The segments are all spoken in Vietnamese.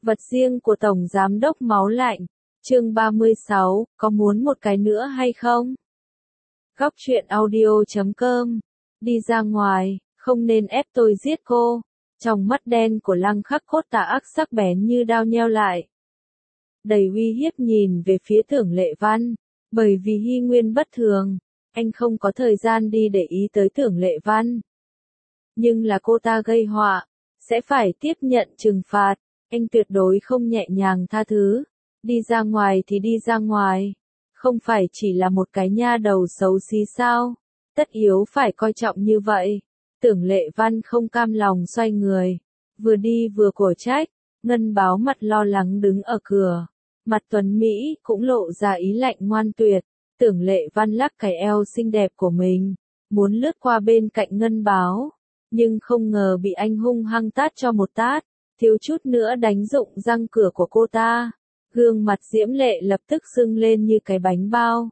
Vật riêng của Tổng Giám đốc Máu Lạnh. Chương 36, có muốn một cái nữa hay không? Góc truyện audio.com. Đi ra ngoài, không nên ép tôi giết cô. Trong mắt đen của Lăng Khắc Cốt tà ác sắc bén như đao nheo lại. Đầy uy hiếp nhìn về phía Tưởng Lệ Văn. Bởi vì Hy Nguyên bất thường, anh không có thời gian đi để ý tới Tưởng Lệ Văn. Nhưng là cô ta gây họa, sẽ phải tiếp nhận trừng phạt. Anh tuyệt đối không nhẹ nhàng tha thứ. Đi ra ngoài thì đi ra ngoài. Không phải chỉ là một cái nha đầu xấu xí sao? Tất yếu phải coi trọng như vậy. Tưởng Lệ Văn không cam lòng xoay người. Vừa đi vừa cổ trách. Ngân Báo mặt lo lắng đứng ở cửa. Mặt tuấn Mỹ cũng lộ ra ý lạnh ngoan tuyệt. Tưởng Lệ Văn lắc cái eo xinh đẹp của mình. Muốn lướt qua bên cạnh Ngân Báo. Nhưng không ngờ bị anh hung hăng tát cho một tát. Thiếu chút nữa đánh rụng răng cửa của cô ta. Gương mặt diễm lệ lập tức sưng lên như cái bánh bao.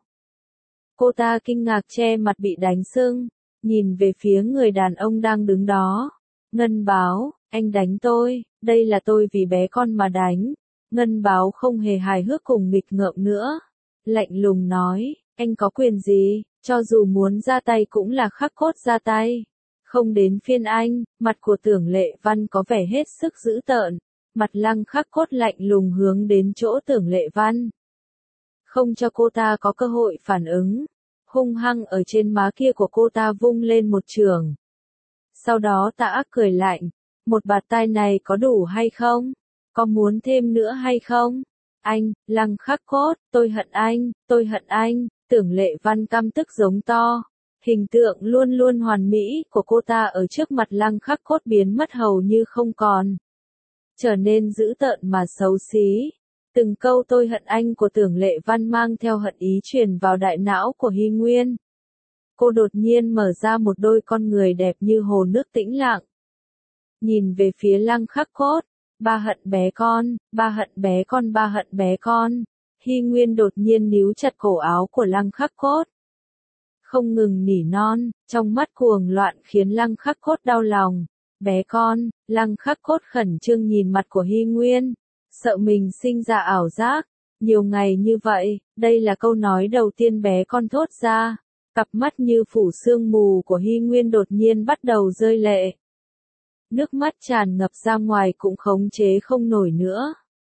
Cô ta kinh ngạc che mặt bị đánh sưng. Nhìn về phía người đàn ông đang đứng đó. Ngân Báo, anh đánh tôi, đây là tôi vì bé con mà đánh. Ngân Báo không hề hài hước cùng nghịch ngợm nữa. Lạnh lùng nói, anh có quyền gì, cho dù muốn ra tay cũng là Khắc Cốt ra tay. Không đến phiên anh, mặt của Tưởng Lệ Văn có vẻ hết sức dữ tợn. Mặt Lăng Khắc Cốt lạnh lùng hướng đến chỗ Tưởng Lệ Văn. Không cho cô ta có cơ hội phản ứng. Hung hăng ở trên má kia của cô ta vung lên một chưởng. Sau đó tà ác cười lạnh. Một bạt tai này có đủ hay không? Có muốn thêm nữa hay không? Anh, Lăng Khắc Cốt, tôi hận anh, tôi hận anh. Tưởng Lệ Văn căm tức giống to. Hình tượng luôn luôn hoàn mỹ của cô ta ở trước mặt Lăng Khắc Cốt biến mất hầu như không còn. Trở nên dữ tợn mà xấu xí. Từng câu tôi hận anh của Tưởng Lệ Văn mang theo hận ý truyền vào đại não của Hy Nguyên. Cô đột nhiên mở ra một đôi con người đẹp như hồ nước tĩnh lặng. Nhìn về phía Lăng Khắc Cốt. Ba hận bé con, ba hận bé con, ba hận bé con. Hy Nguyên đột nhiên níu chặt cổ áo của Lăng Khắc Cốt. Không ngừng nỉ non, trong mắt cuồng loạn khiến Lăng Khắc Cốt đau lòng. Bé con, Lăng Khắc Cốt khẩn trương nhìn mặt của Hy Nguyên. Sợ mình sinh ra ảo giác. Nhiều ngày như vậy, đây là câu nói đầu tiên bé con thốt ra. Cặp mắt như phủ sương mù của Hy Nguyên đột nhiên bắt đầu rơi lệ. Nước mắt tràn ngập ra ngoài cũng khống chế không nổi nữa.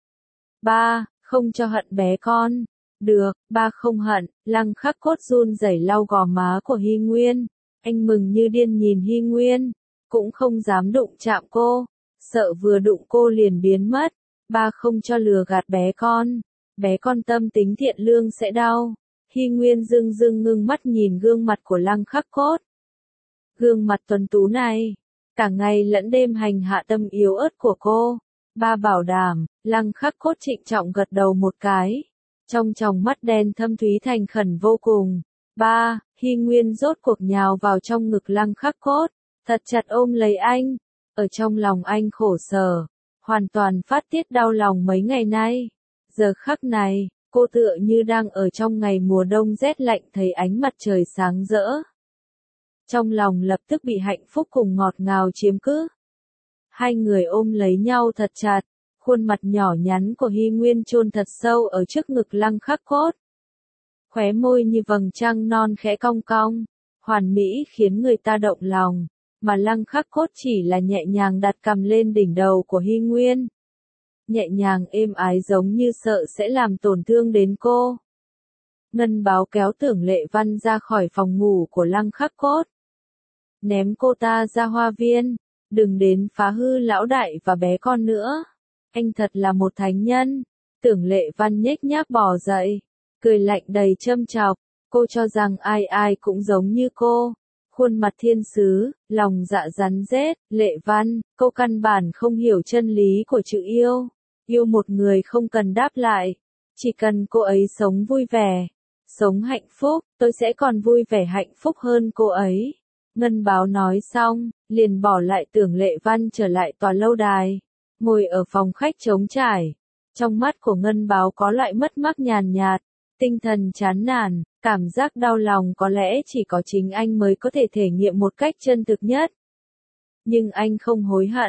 Ba, không cho hận bé con. Được, ba không hận. Lăng Khắc Cốt run rẩy lau gò má của Hy Nguyên. Anh mừng như điên nhìn Hy Nguyên. Cũng không dám đụng chạm cô. Sợ vừa đụng cô liền biến mất. Ba không cho lừa gạt bé con. Bé con tâm tính thiện lương sẽ đau. Hy Nguyên dưng dưng ngưng mắt nhìn gương mặt của Lăng Khắc Cốt. Gương mặt tuấn tú này. Cả ngày lẫn đêm hành hạ tâm yếu ớt của cô. Ba bảo đảm. Lăng Khắc Cốt trịnh trọng gật đầu một cái. Trong tròng mắt đen thâm thúy thành khẩn vô cùng. Ba, Hy Nguyên rốt cuộc nhào vào trong ngực Lăng Khắc Cốt. Thật chặt ôm lấy anh. Ở trong lòng anh khổ sở. Hoàn toàn phát tiết đau lòng mấy ngày nay. Giờ khắc này, cô tựa như đang ở trong ngày mùa đông rét lạnh thấy ánh mặt trời sáng rỡ. Trong lòng lập tức bị hạnh phúc cùng ngọt ngào chiếm cứ. Hai người ôm lấy nhau thật chặt. Khuôn mặt nhỏ nhắn của Hy Nguyên chôn thật sâu ở trước ngực Lăng Khắc Cốt. Khóe môi như vầng trăng non khẽ cong cong. Hoàn mỹ khiến người ta động lòng. Mà Lăng Khắc Cốt chỉ là nhẹ nhàng đặt cằm lên đỉnh đầu của Hy Nguyên. Nhẹ nhàng êm ái giống như sợ sẽ làm tổn thương đến cô. Ngân Báo kéo Tưởng Lệ Văn ra khỏi phòng ngủ của Lăng Khắc Cốt. Ném cô ta ra hoa viên. Đừng đến phá hư lão đại và bé con nữa. Anh thật là một thánh nhân. Tưởng Lệ Văn nhếch nhác bò dậy. Cười lạnh đầy châm chọc. Cô cho rằng ai ai cũng giống như cô. Khuôn mặt thiên sứ, lòng dạ rắn rết. Lệ Văn, cô căn bản không hiểu chân lý của chữ yêu. Yêu một người không cần đáp lại. Chỉ cần cô ấy sống vui vẻ. Sống hạnh phúc, tôi sẽ còn vui vẻ hạnh phúc hơn cô ấy. Ngân Báo nói xong, liền bỏ lại Tưởng Lệ Văn trở lại tòa lâu đài. Ngồi ở phòng khách trống trải. Trong mắt của Ngân Báo có loại mất mát nhàn nhạt. Tinh thần chán nản, cảm giác đau lòng có lẽ chỉ có chính anh mới có thể thể nghiệm một cách chân thực nhất. Nhưng anh không hối hận.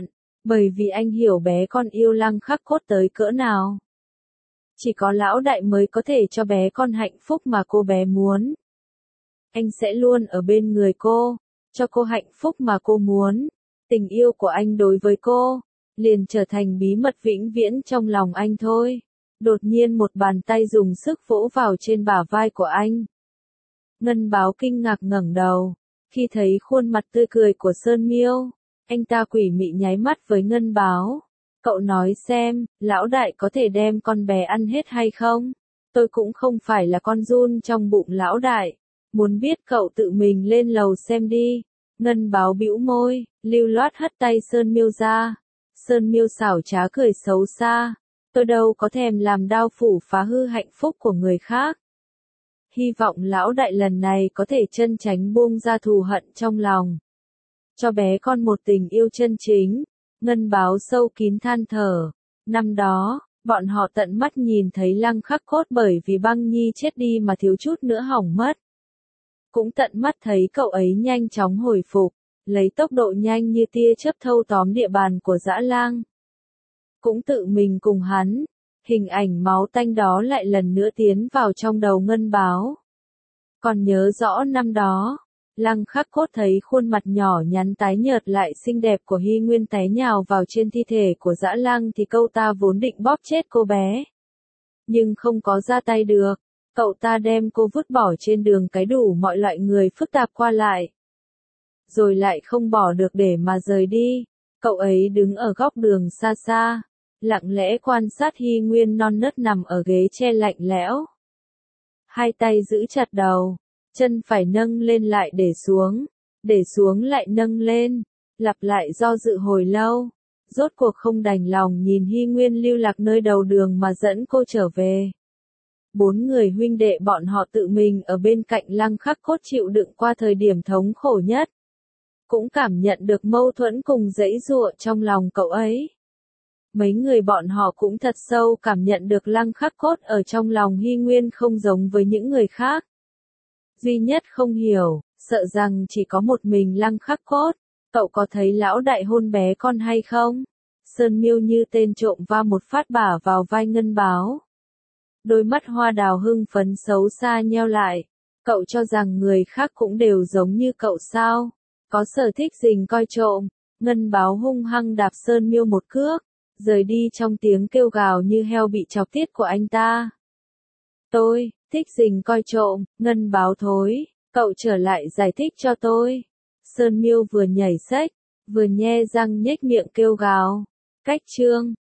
Bởi vì anh hiểu bé con yêu Lăng Khắc Cốt tới cỡ nào. Chỉ có lão đại mới có thể cho bé con hạnh phúc mà cô bé muốn. Anh sẽ luôn ở bên người cô, cho cô hạnh phúc mà cô muốn. Tình yêu của anh đối với cô, liền trở thành bí mật vĩnh viễn trong lòng anh thôi. Đột nhiên một bàn tay dùng sức vỗ vào trên bả vai của anh. Ngân Báo kinh ngạc ngẩng đầu, khi thấy khuôn mặt tươi cười của Sơn Miêu, anh ta quỷ mị nháy mắt với Ngân Báo. Cậu nói xem, lão đại có thể đem con bé ăn hết hay không? Tôi cũng không phải là con giun trong bụng lão đại. Muốn biết cậu tự mình lên lầu xem đi. Ngân Báo bĩu môi, lưu loát hất tay Sơn Miêu ra. Sơn Miêu xảo trá cười xấu xa. Tôi đâu có thèm làm đao phủ phá hư hạnh phúc của người khác. Hy vọng lão đại lần này có thể chân tránh buông ra thù hận trong lòng. Cho bé con một tình yêu chân chính. Ngân Báo sâu kín than thở. Năm đó, bọn họ tận mắt nhìn thấy Lăng Khắc Cốt bởi vì Băng Nhi chết đi mà thiếu chút nữa hỏng mất. Cũng tận mắt thấy cậu ấy nhanh chóng hồi phục, lấy tốc độ nhanh như tia chớp thâu tóm địa bàn của Dã Lang. Cũng tự mình cùng hắn, hình ảnh máu tanh đó lại lần nữa tiến vào trong đầu Ngân Báo. Còn nhớ rõ năm đó, Lăng Khắc Cốt thấy khuôn mặt nhỏ nhắn tái nhợt lại xinh đẹp của Hy Nguyên té nhào vào trên thi thể của Dã Lang thì cậu ta vốn định bóp chết cô bé. Nhưng không có ra tay được, cậu ta đem cô vứt bỏ trên đường cái đủ mọi loại người phức tạp qua lại. Rồi lại không bỏ được để mà rời đi, cậu ấy đứng ở góc đường xa xa, lặng lẽ quan sát Hy Nguyên non nớt nằm ở ghế tre lạnh lẽo. Hai tay giữ chặt đầu, chân phải nâng lên lại để xuống lại nâng lên, lặp lại do dự hồi lâu, rốt cuộc không đành lòng nhìn Hy Nguyên lưu lạc nơi đầu đường mà dẫn cô trở về. 4 người huynh đệ bọn họ tự mình ở bên cạnh Lăng Khắc Cốt chịu đựng qua thời điểm thống khổ nhất. Cũng cảm nhận được mâu thuẫn cùng giãy giụa trong lòng cậu ấy. Mấy người bọn họ cũng thật sâu cảm nhận được Lăng Khắc Cốt ở trong lòng Hy Nguyên không giống với những người khác. Duy nhất không hiểu, sợ rằng chỉ có một mình Lăng Khắc Cốt. Cậu có thấy lão đại hôn bé con hay không? Sơn Miêu như tên trộm va một phát bả vào vai Ngân Báo. Đôi mắt hoa đào hưng phấn xấu xa nheo lại. Cậu cho rằng người khác cũng đều giống như cậu sao? Có sở thích rình coi trộm. Ngân Báo hung hăng đạp Sơn Miêu một cước, rời đi trong tiếng kêu gào như heo bị chọc tiết của anh ta. Tôi thích rình coi trộm, Ngân Báo thối, cậu trở lại giải thích cho tôi. Sơn Miêu vừa nhảy xếch, vừa nhe răng nhếch miệng kêu gào. Cách chương